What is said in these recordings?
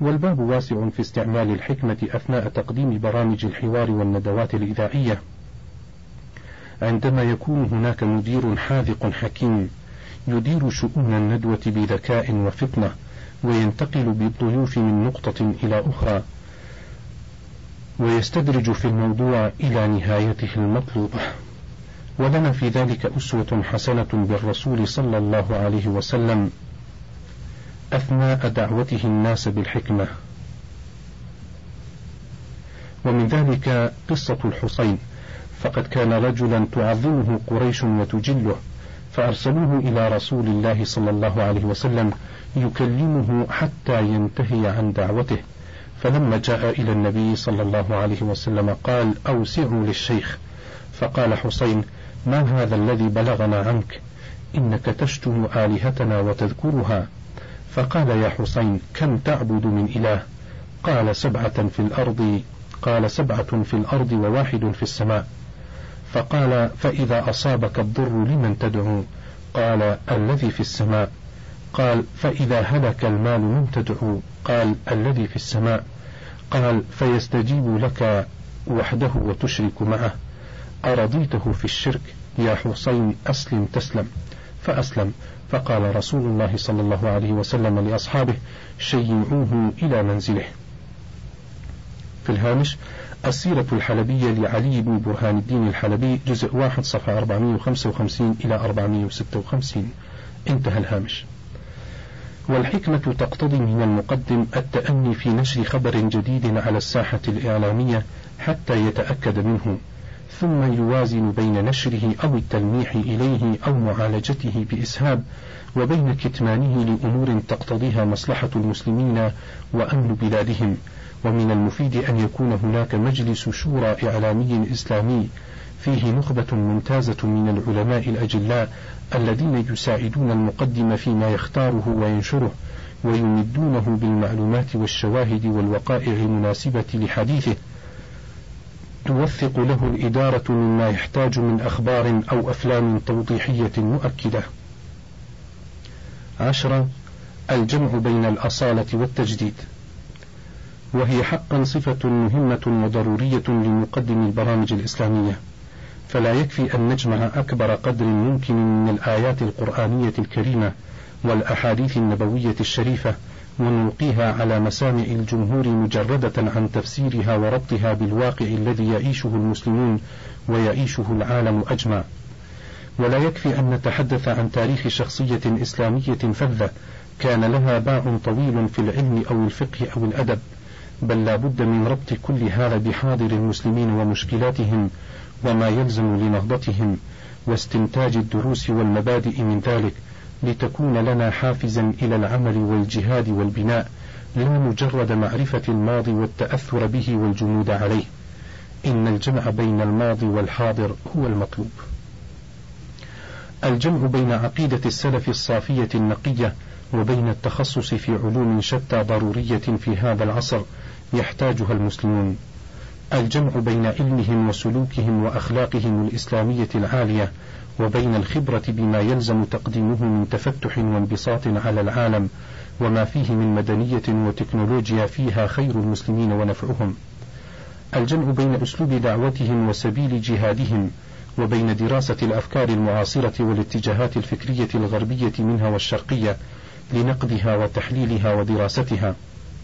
والباب واسع في استعمال الحكمة أثناء تقديم برامج الحوار والندوات الإذاعية، عندما يكون هناك مدير حاذق حكيم يدير شؤون الندوة بذكاء وفطنة، وينتقل بالضيوف من نقطة إلى أخرى، ويستدرج في الموضوع إلى نهايته المطلوبة. ولنا في ذلك أسوة حسنة بالرسول صلى الله عليه وسلم أثناء دعوته الناس بالحكمة. ومن ذلك قصة الحسين، فقد كان رجلا تعظمه قريش وتجله، فأرسلوه إلى رسول الله صلى الله عليه وسلم يكلمه حتى ينتهي عن دعوته، فلما جاء إلى النبي صلى الله عليه وسلم قال: أوسعوا للشيخ. فقال حسين: ما هذا الذي بلغنا عنك؟ إنك تشتم آلهتنا وتذكرها. فقال: يا حسين، كم تعبد من إله؟ قال: 7 في الأرض. قال: 7 في الأرض و1 في السماء. فقال: فإذا أصابك الضر لمن تدعو؟ قال: الذي في السماء. قال: فإذا هلك المال من تدعو؟ قال: الذي في السماء. قال: فيستجيب لك وحده وتشرك معه، أرضيته في الشرك؟ يا حسين، أسلم تسلم. فأسلم. فقال رسول الله صلى الله عليه وسلم لأصحابه: شيعوه إلى منزله. في الهامش: السيرة الحلبية لعلي بن برهان الدين الحلبي، جزء 1، صفحة 455 إلى 456. انتهى الهامش. والحكمة تقتضي من المقدم التأني في نشر خبر جديد على الساحة الإعلامية حتى يتأكد منه، ثم يوازن بين نشره أو التلميح إليه أو معالجته بإسهاب، وبين كتمانه لأمور تقتضيها مصلحة المسلمين وأمن بلادهم. ومن المفيد أن يكون هناك مجلس شورى إعلامي إسلامي فيه نخبة ممتازة من العلماء الأجلاء الذين يساعدون المقدم فيما يختاره وينشره، ويمدونه بالمعلومات والشواهد والوقائع المناسبة لحديثه، توثق له الإدارة مما يحتاج من أخبار أو أفلام توضيحية مؤكدة. 10. الجمع بين الأصالة والتجديد، وهي حقا صفة مهمة وضرورية لمقدم البرامج الإسلامية، فلا يكفي أن نجمع أكبر قدر ممكن من الآيات القرآنية الكريمة والأحاديث النبوية الشريفة ونلقيها على مسامع الجمهور مجردة عن تفسيرها وربطها بالواقع الذي يعيشه المسلمون ويعيشه العالم أجمع. ولا يكفي أن نتحدث عن تاريخ شخصية إسلامية فذة كان لها باع طويل في العلم أو الفقه أو الأدب، بل لا بد من ربط كل هذا بحاضر المسلمين ومشكلاتهم وما يلزم لنهضتهم، واستنتاج الدروس والمبادئ من ذلك، لتكون لنا حافزا إلى العمل والجهاد والبناء، لا مجرد معرفة الماضي والتأثر به والجمود عليه. إن الجمع بين الماضي والحاضر هو المطلوب. الجمع بين عقيدة السلف الصافية النقية وبين التخصص في علوم شتى ضرورية في هذا العصر يحتاجها المسلمون. الجمع بين علمهم وسلوكهم وأخلاقهم الإسلامية العالية وبين الخبرة بما يلزم تقديمه من تفتح وانبساط على العالم وما فيه من مدنية وتكنولوجيا فيها خير المسلمين ونفعهم. الجمع بين أسلوب دعوتهم وسبيل جهادهم وبين دراسة الأفكار المعاصرة والاتجاهات الفكرية الغربية منها والشرقية لنقدها وتحليلها ودراستها.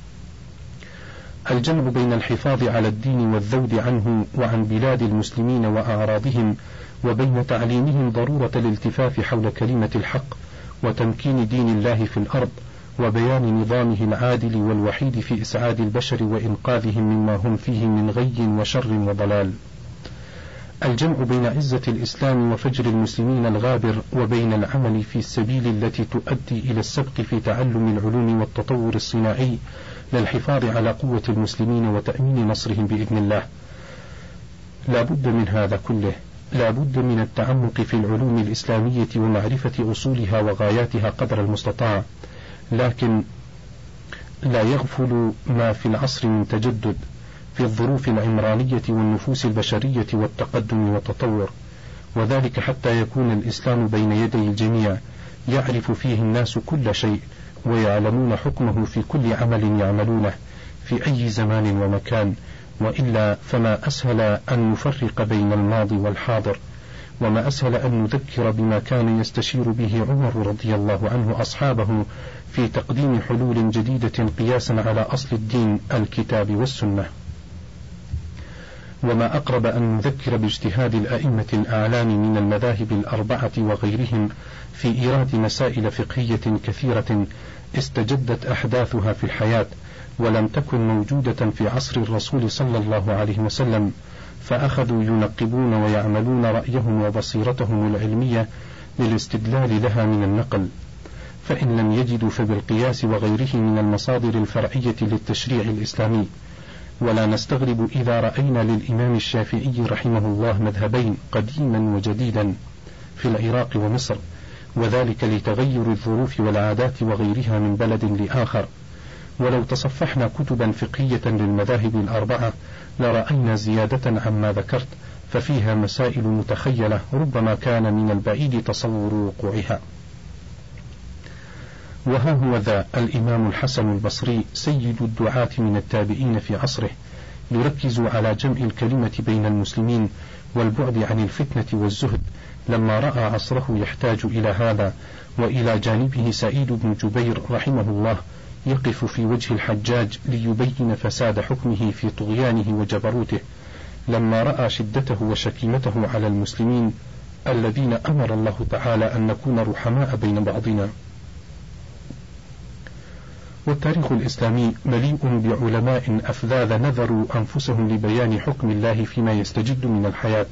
الجمع بين الحفاظ على الدين والذود عنه وعن بلاد المسلمين وأعراضهم وبين تعليمهم ضرورة الالتفاف حول كلمة الحق وتمكين دين الله في الأرض وبيان نظامه العادل والوحيد في إسعاد البشر وإنقاذهم مما هم فيه من غي وشر وضلال. الجمع بين عزة الإسلام وفجر المسلمين الغابر وبين العمل في السبيل التي تؤدي إلى السبق في تعلم العلوم والتطور الصناعي للحفاظ على قوة المسلمين وتأمين نصرهم بإذن الله. لا بد من هذا كله، لا بد من التعمق في العلوم الإسلامية ومعرفة أصولها وغاياتها قدر المستطاع، لكن لا يغفل ما في العصر من تجدد في الظروف العمرانية والنفوس البشرية والتقدم والتطور، وذلك حتى يكون الإسلام بين يدي الجميع يعرف فيه الناس كل شيء ويعلمون حكمه في كل عمل يعملونه في أي زمان ومكان، وإلا فما أسهل أن نفرق بين الماضي والحاضر، وما أسهل أن نذكر بما كان يستشير به عمر رضي الله عنه أصحابه في تقديم حلول جديدة قياسا على أصل الدين الكتاب والسنة. وما أقرب أن نذكر باجتهاد الأئمة الأعلام من المذاهب الأربعة وغيرهم في إيراد مسائل فقهية كثيرة استجدت أحداثها في الحياة ولم تكن موجودة في عصر الرسول صلى الله عليه وسلم، فأخذوا ينقبون ويعملون رأيهم وبصيرتهم العلمية للاستدلال لها من النقل، فإن لم يجدوا فبالقياس وغيره من المصادر الفرعية للتشريع الإسلامي. ولا نستغرب إذا رأينا للإمام الشافعي رحمه الله مذهبين قديما وجديدا في العراق ومصر، وذلك لتغير الظروف والعادات وغيرها من بلد لآخر. ولو تصفحنا كتبا فقهية للمذاهب الأربعة لرأينا زيادة عما ذكرت، ففيها مسائل متخيلة ربما كان من البعيد تصور وقوعها. وها هو ذا الإمام الحسن البصري سيد الدعاة من التابعين في عصره يركز على جمع الكلمة بين المسلمين والبعد عن الفتنة والزهد، لما رأى عصره يحتاج إلى هذا، وإلى جانبه سعيد بن جبير رحمه الله يقف في وجه الحجاج ليبين فساد حكمه في طغيانه وجبروته، لما رأى شدته وشكيمته على المسلمين الذين أمر الله تعالى أن نكون رحماء بين بعضنا. والتاريخ الإسلامي مليء بعلماء أفذاذ نذروا أنفسهم لبيان حكم الله فيما يستجد من الحياة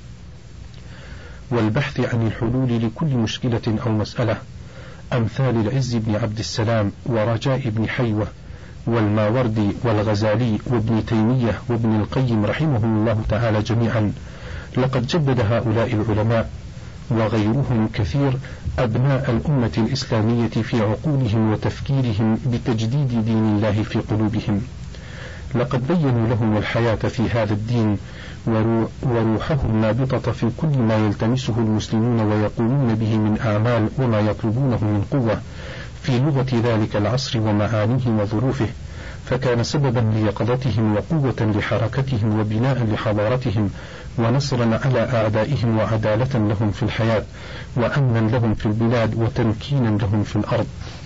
والبحث عن الحلول لكل مشكلة أو مسألة، أمثال العز بن عبد السلام ورجاء بن حيوة والماوردي والغزالي وابن تيمية وابن القيم رحمهم الله تعالى جميعا. لقد جدد هؤلاء العلماء وغيرهم كثير أبناء الأمة الإسلامية في عقولهم وتفكيرهم بتجديد دين الله في قلوبهم. لقد بينوا لهم الحياة في هذا الدين وروحه النابضة في كل ما يلتمسه المسلمون ويقومون به من أعمال وما يطلبونه من قوة في لغة ذلك العصر ومعانيه وظروفه، فكان سببا ليقظتهم وقوة لحركتهم وبناء لحضارتهم ونصرا على أعدائهم وعدالة لهم في الحياة وأمنا لهم في البلاد وتمكينا لهم في الأرض.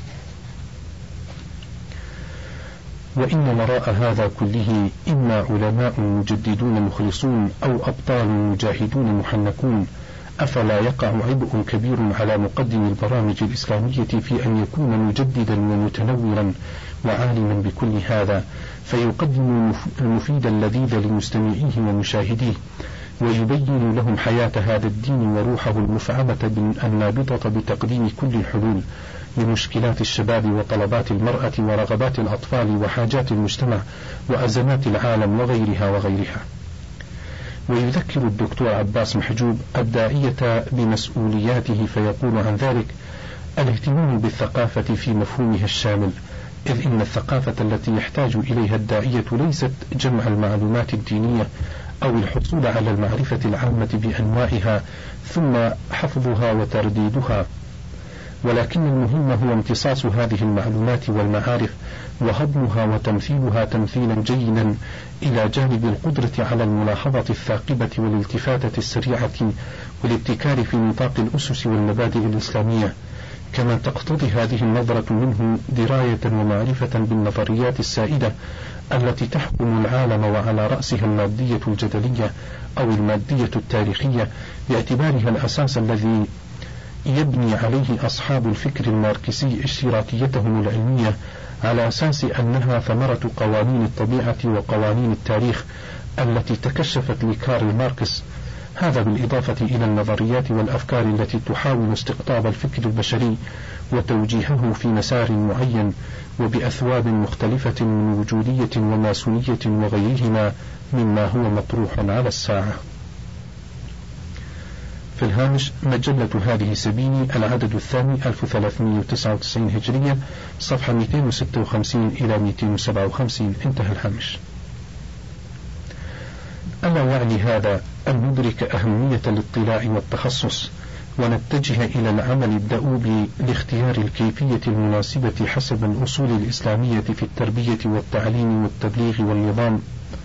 وإن وراء هذا كله إما علماء مجددون مخلصون أو أبطال مجاهدون محنكون. أفلا يقع عبء كبير على مقدم البرامج الإسلامية في أن يكون مجددا ومتنورا وعالما بكل هذا، فيقدم المفيد اللذيذ لمستمعيه ومشاهديه، ويبين لهم حياة هذا الدين وروحه المفعمة النابضة بتقديم كل الحلول لمشكلات الشباب وطلبات المرأة ورغبات الأطفال وحاجات المجتمع وأزمات العالم وغيرها وغيرها. ويذكر الدكتور عباس محجوب الداعية بمسؤولياته فيقول عن ذلك: الاهتمام بالثقافة في مفهومها الشامل، إذ إن الثقافة التي يحتاج إليها الداعية ليست جمع المعلومات الدينية أو الحصول على المعرفة العامة بأنواعها ثم حفظها وترديدها، ولكن المهم هو امتصاص هذه المعلومات والمعارف وهضمها وتمثيلها تمثيلا جيدا، إلى جانب القدرة على الملاحظة الثاقبة والالتفاتة السريعة والابتكار في نطاق الأسس والمبادئ الإسلامية، كما تقتضي هذه النظرة منه دراية ومعرفة بالنظريات السائدة التي تحكم العالم، وعلى رأسها المادية الجدلية أو المادية التاريخية باعتبارها الأساس الذي يبني عليه أصحاب الفكر الماركسي اشتراكيتهم العلمية، على أساس أنها ثمرة قوانين الطبيعة وقوانين التاريخ التي تكشفت لكارل ماركس. هذا بالإضافة إلى النظريات والأفكار التي تحاول استقطاب الفكر البشري وتوجيهه في مسار معين وبأثواب مختلفة من وجودية وماسونية وغيرهما مما هو مطروح على الساعة. في الهامش: مجلة هذه سبيني، العدد الثاني 1399 هجرية، صفحة 256 إلى 257. انتهى الهامش. ألا يعني هذا أن ندرك أهمية الاطلاع والتخصص ونتجه إلى العمل الدؤوب لاختيار الكيفية المناسبة حسب الأصول الإسلامية في التربية والتعليم والتبليغ والنظام.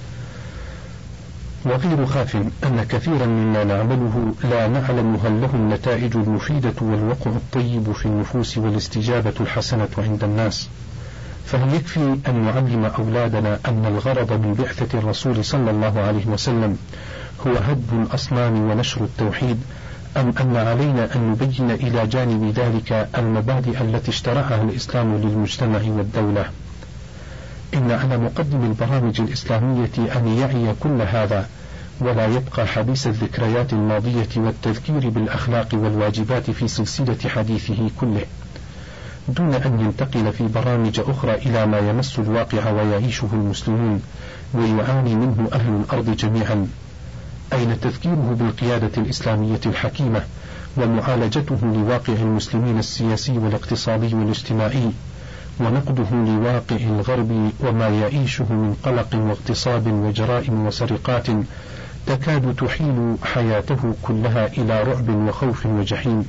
وغير خاف أن كثيرا مما نعمله لا نعلم هل له النتائج المفيدة والوقع الطيب في النفوس والاستجابة الحسنة عند الناس. فهل يكفي أن نعلم أولادنا أن الغرض من بعثة الرسول صلى الله عليه وسلم هو هدم الأصنام ونشر التوحيد، أم أن علينا أن نبين إلى جانب ذلك المبادئ التي اشترعها الإسلام للمجتمع والدولة؟ إن على مقدم البرامج الإسلامية أن يعي كل هذا، ولا يبقى حبيس الذكريات الماضية والتذكير بالأخلاق والواجبات في سلسلة حديثه كله، دون أن ينتقل في برامج أخرى إلى ما يمس الواقع ويعيشه المسلمون ويعاني منه أهل الأرض جميعا. أين تذكيره بالقيادة الإسلامية الحكيمة ومعالجته لواقع المسلمين السياسي والاقتصادي والاجتماعي، ونقده لواقع الغرب وما يعيشه من قلق واغتصاب وجرائم وسرقات تكاد تحيل حياته كلها إلى رعب وخوف وجحيم؟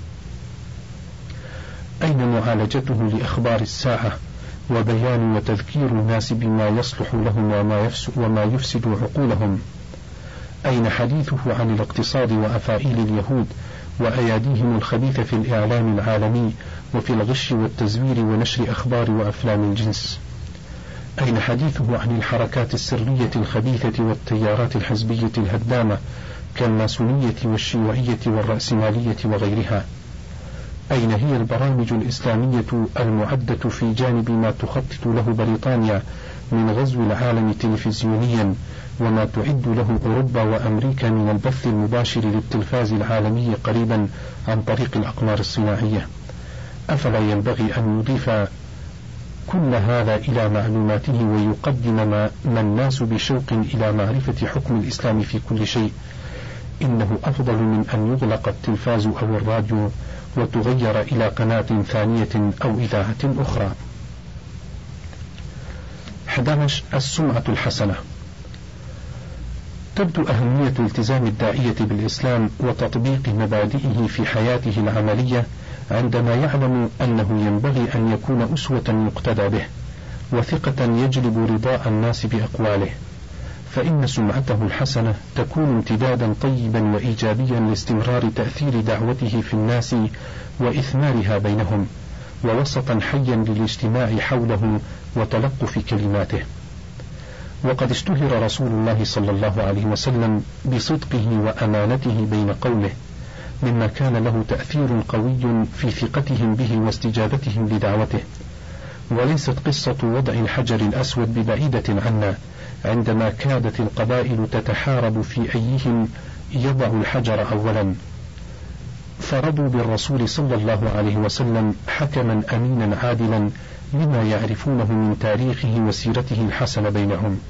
أين معالجته لأخبار الساعة وبيان وتذكير الناس بما يصلح لهم وما يفسد عقولهم؟ أين حديثه عن الاقتصاد وأفاعيل اليهود وأياديهم الخبيثة في الإعلام العالمي وفي الغش والتزوير ونشر أخبار وأفلام الجنس؟ أين حديثه عن الحركات السرية الخبيثة والتيارات الحزبية الهدامة كالماسونية والشيوعية والرأسمالية وغيرها؟ أين هي البرامج الإسلامية المعدة في جانب ما تخطط له بريطانيا من غزو العالم تلفزيونيا، وما تعد له أوروبا وأمريكا من البث المباشر للتلفاز العالمي قريبا عن طريق الأقمار الصناعية؟ أفلا ينبغي أن يضيف كل هذا إلى معلوماته ويقدم ما الناس بشوق إلى معرفة حكم الإسلام في كل شيء؟ إنه أفضل من أن يغلق التلفاز أو الراديو وتغير إلى قناة ثانية أو إذاعة أخرى. 11. السمعة الحسنة. تبدو أهمية التزام الداعية بالإسلام وتطبيق مبادئه في حياته العملية عندما يعلم أنه ينبغي أن يكون أسوة يقتدى به، وثقة يجلب رضاء الناس بأقواله، فإن سمعته الحسنة تكون امتدادا طيبا وإيجابيا لاستمرار تأثير دعوته في الناس وإثمارها بينهم، ووسطا حيا للاجتماع حوله وتلقف كلماته. وقد اشتهر رسول الله صلى الله عليه وسلم بصدقه وأمانته بين قومه، مما كان له تأثير قوي في ثقتهم به واستجابتهم لدعوته. وليست قصة وضع الحجر الأسود ببعيدة عنا، عندما كادت القبائل تتحارب في أيهم يضع الحجر أولا، فرضوا بالرسول صلى الله عليه وسلم حكما أمينا عادلا لما يعرفونه من تاريخه وسيرته الحسنة بينهم.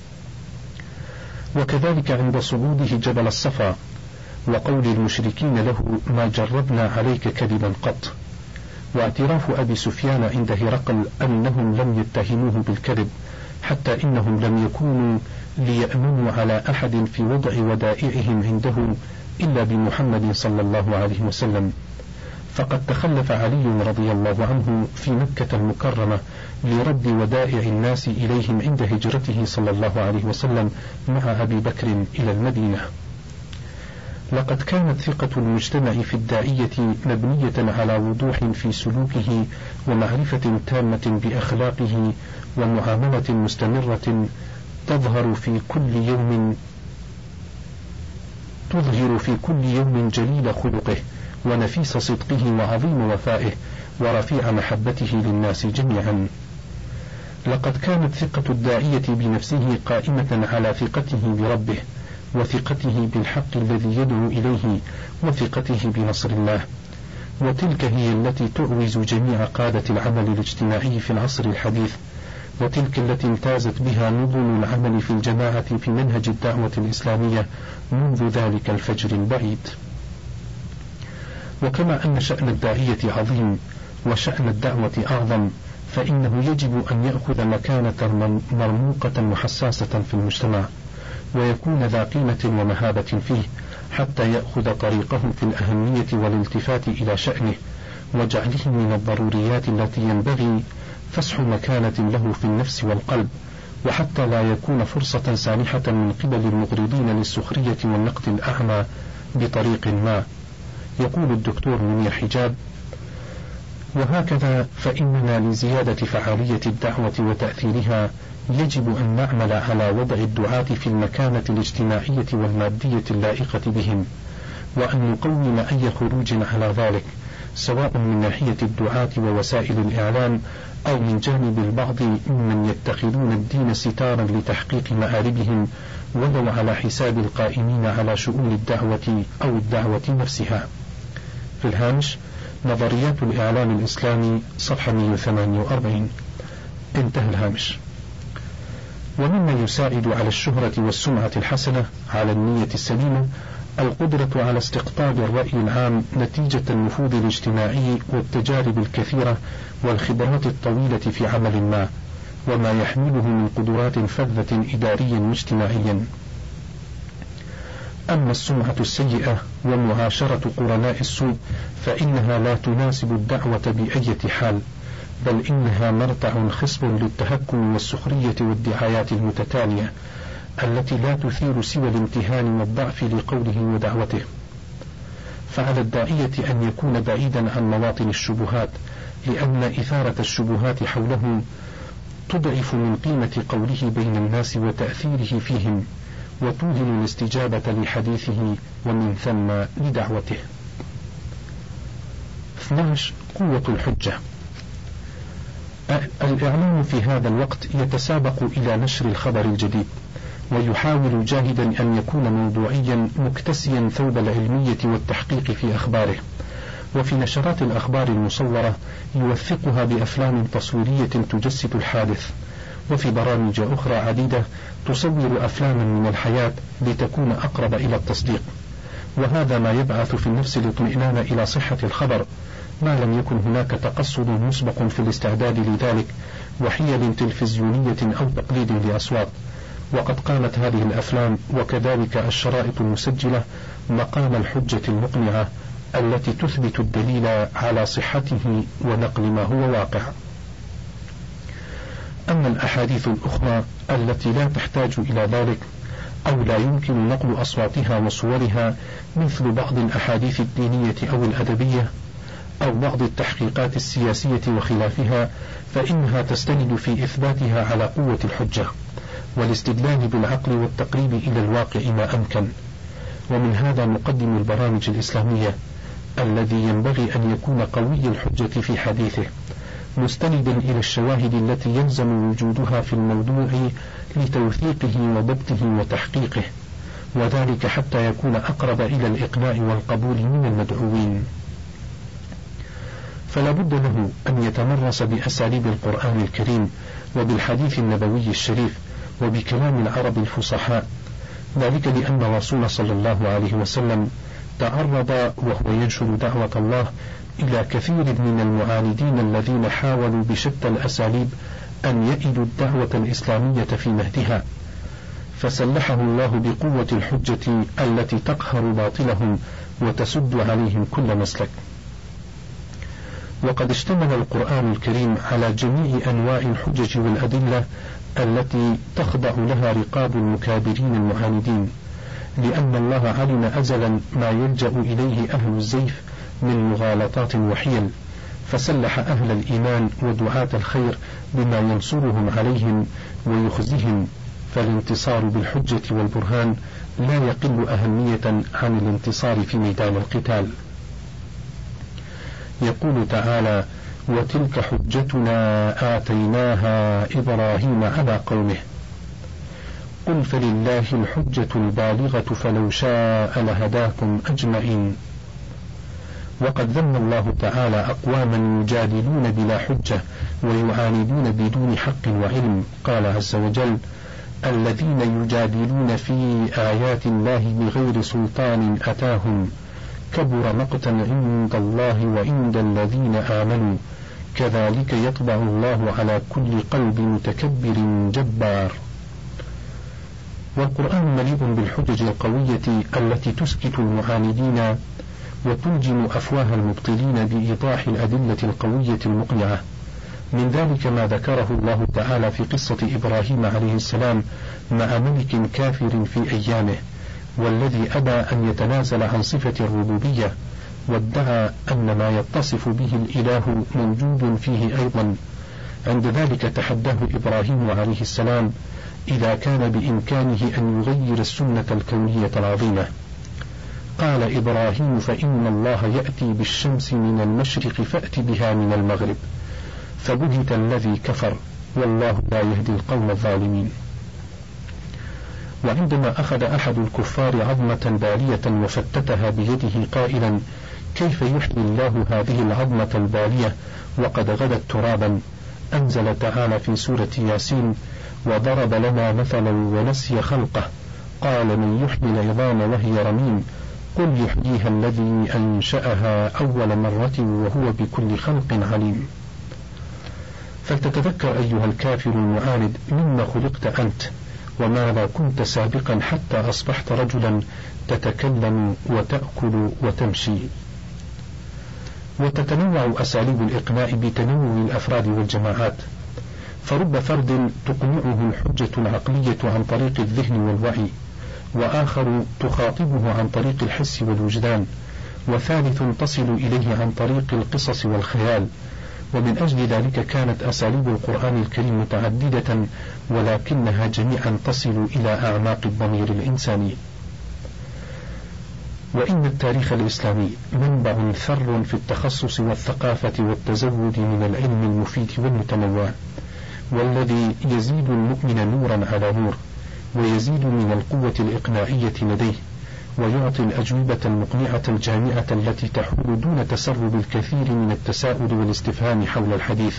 وكذلك عند صعوده جبل الصفا وقول المشركين له ما جربنا عليك كذبا قط، واعتراف أبي سفيان عند هرقل أنهم لم يتهموه بالكذب، حتى إنهم لم يكونوا ليأمنوا على أحد في وضع ودائعهم عنده إلا بمحمد صلى الله عليه وسلم. فقد تخلف علي رضي الله عنه في مكة المكرمة لرد ودائع الناس إليهم عند هجرته صلى الله عليه وسلم مع أبي بكر إلى المدينة. لقد كانت ثقة المجتمع في الداعية مبنية على وضوح في سلوكه ومعرفة تامة بأخلاقه ومعاملة مستمرة تظهر في كل يوم جليل خلقه ونفيس صدقه وعظيم وفائه ورفيع محبته للناس جميعا. لقد كانت ثقة الداعية بنفسه قائمة على ثقته بربه، وثقته بالحق الذي يدعو إليه، وثقته بنصر الله، وتلك هي التي تعوز جميع قادة العمل الاجتماعي في العصر الحديث، وتلك التي امتازت بها نظم العمل في الجماعة في منهج الدعوة الإسلامية منذ ذلك الفجر البعيد. وكما أن شأن الداعية عظيم وشأن الدعوة أعظم، فإنه يجب أن يأخذ مكانة مرموقة وحساسة في المجتمع، ويكون ذا قيمة ومهابة فيه، حتى يأخذ طريقه في الأهمية والالتفات إلى شأنه وجعله من الضروريات التي ينبغي فسح مكانة له في النفس والقلب، وحتى لا يكون فرصة سانحة من قبل المغرضين للسخرية والنقد الأعمى بطريق ما. يقول الدكتور منير حجاب: وهكذا فإننا لزيادة فعالية الدعوة وتأثيرها يجب أن نعمل على وضع الدعاة في المكانة الاجتماعية والمادية اللائقة بهم، وأن نقوم أي خروج على ذلك، سواء من ناحية الدعاة ووسائل الإعلام أو من جانب البعض ممن يتخذون الدين ستارا لتحقيق مآربهم ولو على حساب القائمين على شؤون الدعوة أو الدعوة نفسها. في الهامش: نظريات الإعلام الإسلامي، صفحة 148. انتهى الهامش. ومما يساعد على الشهرة والسمعة الحسنة على النية السليمة القدرة على استقطاب الرأي العام نتيجة النفوذ الاجتماعي والتجارب الكثيرة والخبرات الطويلة في عمل ما، وما يحمله من قدرات فذة إداريا واجتماعيا. أما السمعة السيئة ومعاشرة قرناء السوء فإنها لا تناسب الدعوة بأية حال، بل إنها مرتع خصب للتهكم والسخرية والدعايات المتتالية التي لا تثير سوى الامتهان والضعف لقوله ودعوته. فعلى الداعية أن يكون بعيدا عن مواطن الشبهات، لأن إثارة الشبهات حوله تضعف من قيمة قوله بين الناس وتأثيره فيهم، وتوهن الاستجابة لحديثه ومن ثم لدعوته. 12. قوة الحجة. الإعلام في هذا الوقت يتسابق إلى نشر الخبر الجديد، ويحاول جاهدا أن يكون موضوعيا مكتسيا ثوب العلمية والتحقيق في أخباره، وفي نشرات الأخبار المصورة يوثقها بأفلام تصويرية تجسد الحادث، وفي برامج أخرى عديدة تصور أفلاما من الحياة لتكون أقرب إلى التصديق، وهذا ما يبعث في النفس الاطمئنان إلى صحة الخبر، ما لم يكن هناك تقصد مسبق في الاستعداد لذلك وحيل تلفزيونية أو تقليد لأصوات. وقد قامت هذه الأفلام وكذلك الشرائط المسجلة مقام الحجة المقنعة التي تثبت الدليل على صحته ونقل ما هو واقع. أما الأحاديث الأخرى التي لا تحتاج إلى ذلك أو لا يمكن نقل أصواتها وصورها، مثل بعض الأحاديث الدينية أو الأدبية أو بعض التحقيقات السياسية وخلافها، فإنها تستند في إثباتها على قوة الحجة والاستدلال بالعقل والتقريب إلى الواقع ما أمكن. ومن هذا مقدم البرامج الإسلامية الذي ينبغي أن يكون قوي الحجة في حديثه، مستندا إلى الشواهد التي يلزم وجودها في الموضوع لتوثيقه وضبطه وتحقيقه، وذلك حتى يكون أقرب إلى الإقناع والقبول من المدعوين. فلا بد له أن يتمرس بأساليب القرآن الكريم وبالحديث النبوي الشريف وبكلام العرب الفصحاء، ذلك لأن الرسول صلى الله عليه وسلم تعرض وهو ينشر دعوة الله إلى كثير من المعاندين الذين حاولوا بشتى الأساليب أن يئدوا الدعوة الإسلامية في مهدها، فسلحه الله بقوة الحجة التي تقهر باطلهم وتسد عليهم كل مسلك. وقد اشتمل القرآن الكريم على جميع أنواع الحجج والأدلة التي تخضع لها رقاب المكابرين المعاندين، لأن الله علم أزلا ما يلجأ إليه أهل الزيف من مغالطات وحيل، فسلح أهل الإيمان ودعاة الخير بما ينصرهم عليهم ويخزيهم، فالانتصار بالحجة والبرهان لا يقل أهمية عن الانتصار في ميدان القتال. يقول تعالى: وتلك حجتنا آتيناها إبراهيم على قومه قل فلله الحجة البالغة فلو شاء لهداكم أجمعين. وقد ذم الله تعالى أقواما يجادلون بلا حجة ويعاندون بدون حق وعلم، قال عز وجل: الذين يجادلون في آيات الله بغير سلطان أتاهم كبر مقتا عند الله وعند الذين آمنوا كذلك يطبع الله على كل قلب متكبر جبار. والقرآن مليء بالحجج القوية التي تسكت المعاندين وتلجم أفواه المبطلين بإيضاح الأدلة القوية المقنعة. من ذلك ما ذكره الله تعالى في قصة إبراهيم عليه السلام مع ملك كافر في أيامه، والذي أبى أن يتنازل عن صفة الربوبية، وادعى أن ما يتصف به الإله موجود فيه أيضا. عند ذلك تحداه إبراهيم عليه السلام إذا كان بإمكانه أن يغير السنة الكونية العظيمة. قال إبراهيم: فإن الله يأتي بالشمس من المشرق فأت بها من المغرب، فبهت الذي كفر والله لا يهدي القوم الظالمين. وعندما أخذ أحد الكفار عظمة بالية وفتتها بيده قائلا: كيف يحيي الله هذه العظمة البالية وقد غدت ترابا، أنزل تعالى في سورة ياسين: وضرب لنا مثلا ونسي خلقه قال من يحيي العظام وهي رميم قل يحييها الذي أنشأها أول مرة وهو بكل خلق عليم. فلتتذكر أيها الكافر المعاند مما خلقت أنت، وماذا كنت سابقا حتى أصبحت رجلا تتكلم وتأكل وتمشي. وتتنوع أساليب الإقناع بتنوع الأفراد والجماعات، فرب فرد تقنعه الحجة العقلية عن طريق الذهن والوعي، وآخر تخاطبه عن طريق الحس والوجدان، وثالث تصل إليه عن طريق القصص والخيال. ومن أجل ذلك كانت أساليب القرآن الكريم متعددة، ولكنها جميعا تصل إلى أعماق الضمير الإنساني. وإن التاريخ الإسلامي منبع ثر في التخصص والثقافة والتزود من العلم المفيد والمتنوع، والذي يزيد المؤمن نورا على نور، ويزيد من القوة الإقناعية لديه، ويعطي الأجوبة المقنعة الجامعة التي تحول دون تسرب الكثير من التساؤل والاستفهام حول الحديث.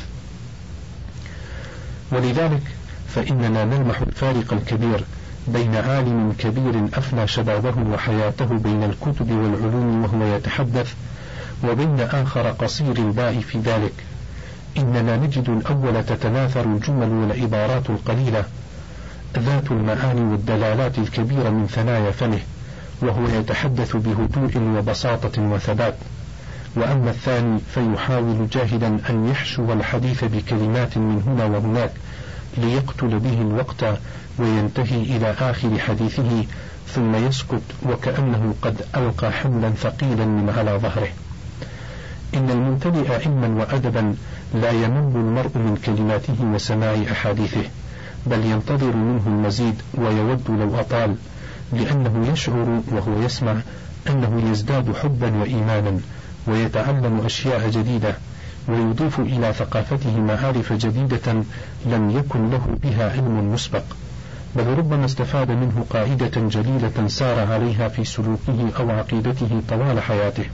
ولذلك فإننا نلمح الفارق الكبير بين عالم كبير أفنى شبابه وحياته بين الكتب والعلوم وهو يتحدث، وبين آخر قصير الباء في ذلك. إننا نجد الأول تتناثر الجمل والعبارات القليلة ذات المعاني والدلالات الكبيرة من ثنايا فمه، وهو يتحدث بهدوء وبساطة وثبات. وأما الثاني فيحاول جاهدا أن يحشو الحديث بكلمات من هنا وهناك ليقتل به الوقت وينتهي إلى آخر حديثه، ثم يسكت وكأنه قد ألقى حملا ثقيلا من على ظهره. إن الممتلئ علما وأدبا لا يمل المرء من كلماته وسماع أحاديثه، بل ينتظر منه المزيد ويود لو أطال، لأنه يشعر وهو يسمع أنه يزداد حبا وإيمانا، ويتعلم أشياء جديدة، ويضيف إلى ثقافته معارف جديدة لم يكن له بها علم مسبق، بل ربما استفاد منه قاعدة جليلة سار عليها في سلوكه أو عقيدته طوال حياته.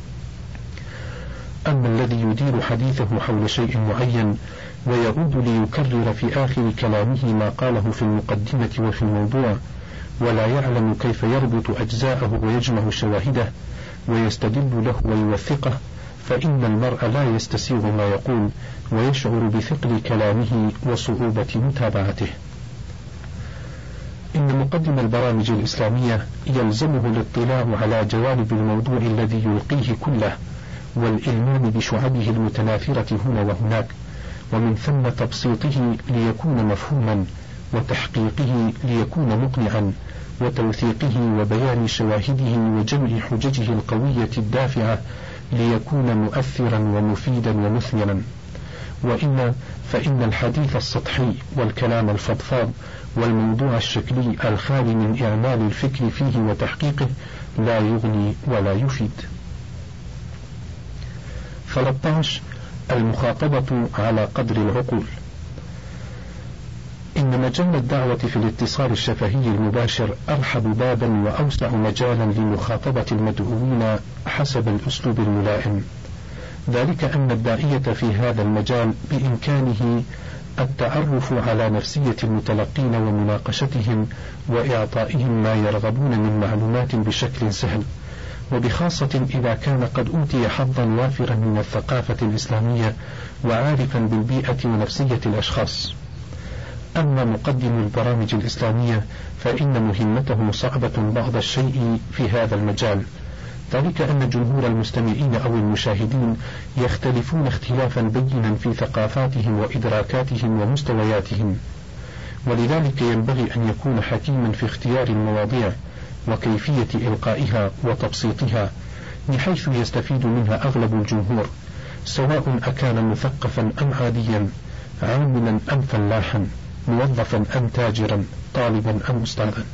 أما الذي يدير حديثه حول شيء معين ويعود ليكرر في آخر كلامه ما قاله في المقدمة وفي الموضوع، ولا يعلم كيف يربط أجزاءه ويجمع شواهده ويستدل له ويوثقه، فإن المرء لا يستسيغ ما يقول ويشعر بثقل كلامه وصعوبة متابعته. إن مقدم البرامج الإسلامية يلزمه الاطلاع على جوانب الموضوع الذي يلقيه كله، والإلمام بشعبه المتناثرة هنا وهناك، ومن ثم تبسيطه ليكون مفهوما، وتحقيقه ليكون مقنعا، وتوثيقه وبيان شواهده وجمع حججه القوية الدافعة ليكون مؤثرا ومفيدا ومثمرا. وإن فإن الحديث السطحي والكلام الفضفاض والموضوع الشكلي الخالي من إعمال الفكر فيه وتحقيقه لا يغني ولا يفيد. 13. المخاطبة على قدر العقول. إن مجال الدعوة في الاتصال الشفهي المباشر أرحب بابا وأوسع مجالا لمخاطبة المدعوين حسب الأسلوب الملائم، ذلك أن الداعية في هذا المجال بإمكانه التعرف على نفسية المتلقين ومناقشتهم وإعطائهم ما يرغبون من معلومات بشكل سهل، وبخاصة إذا كان قد أوتي حظا وافرا من الثقافة الإسلامية وعارفا بالبيئة ونفسية الأشخاص. أما مقدم البرامج الإسلامية فإن مهمته صعبة بعض الشيء في هذا المجال، ذلك أن جمهور المستمعين أو المشاهدين يختلفون اختلافا بينا في ثقافاتهم وإدراكاتهم ومستوياتهم، ولذلك ينبغي أن يكون حكيما في اختيار المواضيع وكيفية إلقائها وتبسيطها بحيث يستفيد منها أغلب الجمهور، سواء أكان مثقفا أم عاديا، عاملا أم فلاحا، موظفا أم تاجرا، طالبا أم أستاذا.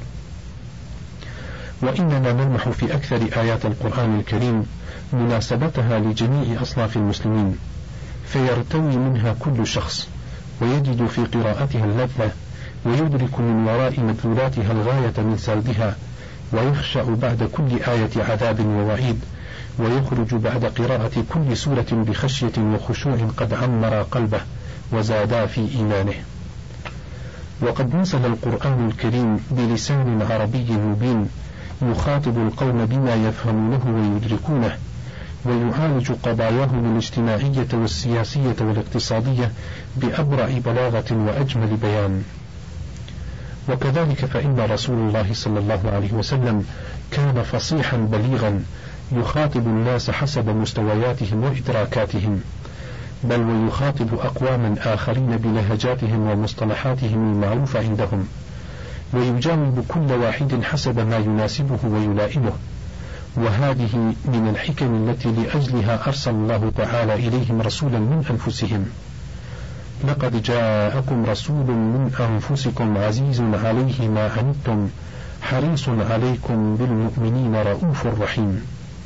وإننا نلمح في أكثر آيات القرآن الكريم مناسبتها لجميع أصناف المسلمين، فيرتوي منها كل شخص ويجد في قراءتها اللذة، ويدرك من وراء مدلولاتها الغاية من سردها، ويخشع بعد كل آية عذاب ووعيد، ويخرج بعد قراءة كل سورة بخشية وخشوع قد عمر قلبه وزادا في إيمانه. وقد نزل القرآن الكريم بلسان عربي مبين يخاطب القوم بما يفهمونه ويدركونه، ويعالج قضاياهم الاجتماعية والسياسية والاقتصادية بأبرع بلاغة وأجمل بيان. وكذلك فإن رسول الله صلى الله عليه وسلم كان فصيحا بليغا يخاطب الناس حسب مستوياتهم وإدراكاتهم، بل ويخاطب أقواما آخرين بلهجاتهم ومصطلحاتهم المعروفة عندهم، ويجاوب كل واحد حسب ما يناسبه ويلائمه. وهذه من الحكم التي لأجلها أرسل الله تعالى إليهم رسولا من أنفسهم: لقد جاءكم رسول من أنفسكم عزيز عليه ما عنتم حريص عليكم بالمؤمنين رؤوف رحيم.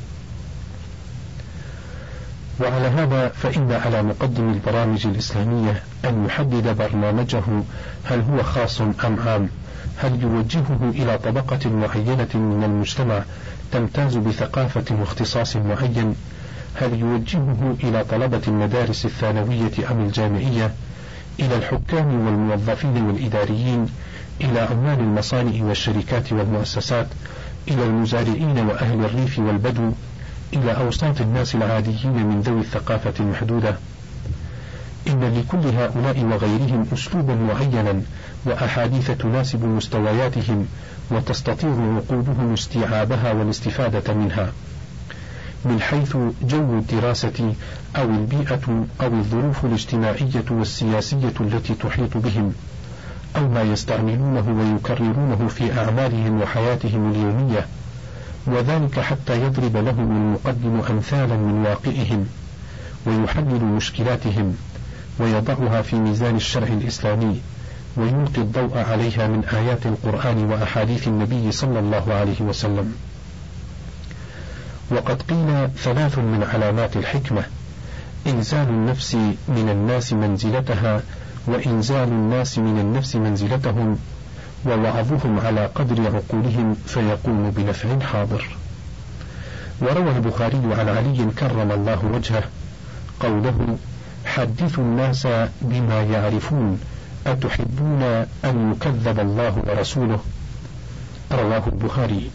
وعلى هذا فإن على مقدم البرامج الإسلامية أن يحدد برنامجه، هل هو خاص أم عام؟ هل يوجهه إلى طبقة معينة من المجتمع تمتاز بثقافة واختصاص معين؟ هل يوجهه إلى طلبة المدارس الثانوية أم الجامعية؟ إلى الحكام والموظفين والإداريين؟ إلى عمال المصانع والشركات والمؤسسات؟ إلى المزارعين وأهل الريف والبدو؟ إلى أوساط الناس العاديين من ذوي الثقافة المحدودة؟ إن لكل هؤلاء وغيرهم أسلوبا معينا وأحاديث تناسب مستوياتهم وتستطيع عقولهم استيعابها والاستفادة منها، من حيث جو الدراسة أو البيئة أو الظروف الاجتماعية والسياسية التي تحيط بهم، أو ما يستعملونه ويكررونه في أعمالهم وحياتهم اليومية، وذلك حتى يضرب لهم المقدم أمثالا من واقعهم ويحلل مشكلاتهم ويضعها في ميزان الشرع الإسلامي، ويلقي الضوء عليها من آيات القرآن وأحاديث النبي صلى الله عليه وسلم. وقد قيل 3 من علامات الحكمة: إنزال النفس من الناس منزلتها، وإنزال الناس من النفس منزلتهم، ووعظهم على قدر عقولهم فيقوم بنفع حاضر. وروى البخاري عن علي كرم الله وجهه قوله: حدثوا الناس بما يعرفون أتحبون أن يكذب الله ورسوله؟ رواه البخاري.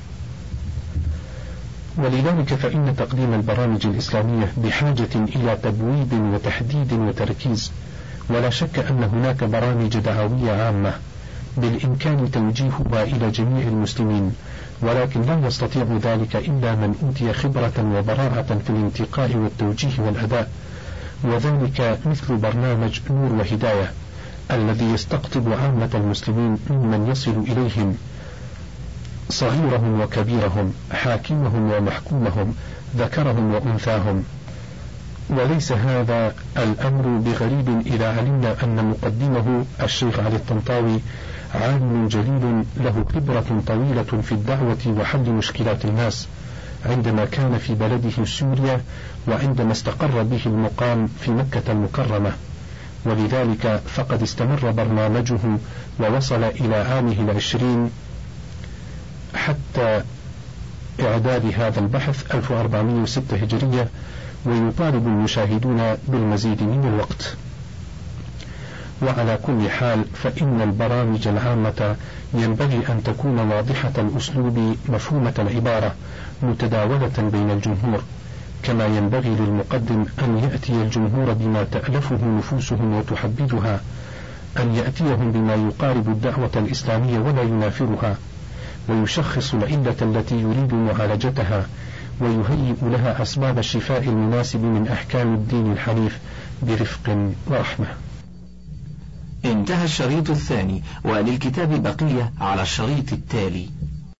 ولذلك فإن تقديم البرامج الإسلامية بحاجة إلى تبويب وتحديد وتركيز، ولا شك أن هناك برامج دعوية عامة بالإمكان توجيهها إلى جميع المسلمين، ولكن لا يستطيع ذلك إلا من أوتي خبرة وبراعة في الانتقاء والتوجيه والأداء، وذلك مثل برنامج نور وهداية الذي يستقطب عامة المسلمين ممن يصل إليهم، صغيرهم وكبيرهم، حاكمهم ومحكومهم، ذكرهم وأنثاهم. وليس هذا الأمر بغريب إذا علمنا أن مقدمه الشيخ علي الطنطاوي عالم جليل له خبرة طويلة في الدعوة وحل مشكلات الناس عندما كان في بلده سوريا، وعندما استقر به المقام في مكة المكرمة، ولذلك فقد استمر برنامجه ووصل إلى عامه 20 حتى إعداد هذا البحث 1406 هجرية، ويطالب المشاهدون بالمزيد من الوقت. وعلى كل حال فإن البرامج العامة ينبغي أن تكون واضحة الأسلوب مفهومة العبارة متداولة بين الجمهور، كما ينبغي للمقدم أن يأتي الجمهور بما تألفه نفوسهم وتحبذها، أن يأتيهم بما يقارب الدعوة الإسلامية ولا ينافرها، ويشخص العلة التي يريد معالجتها، ويهيئ لها أسباب الشفاء المناسب من أحكام الدين الحنيف برفق ورحمة. انتهى الشريط الثاني، وللكتاب بقية على الشريط التالي.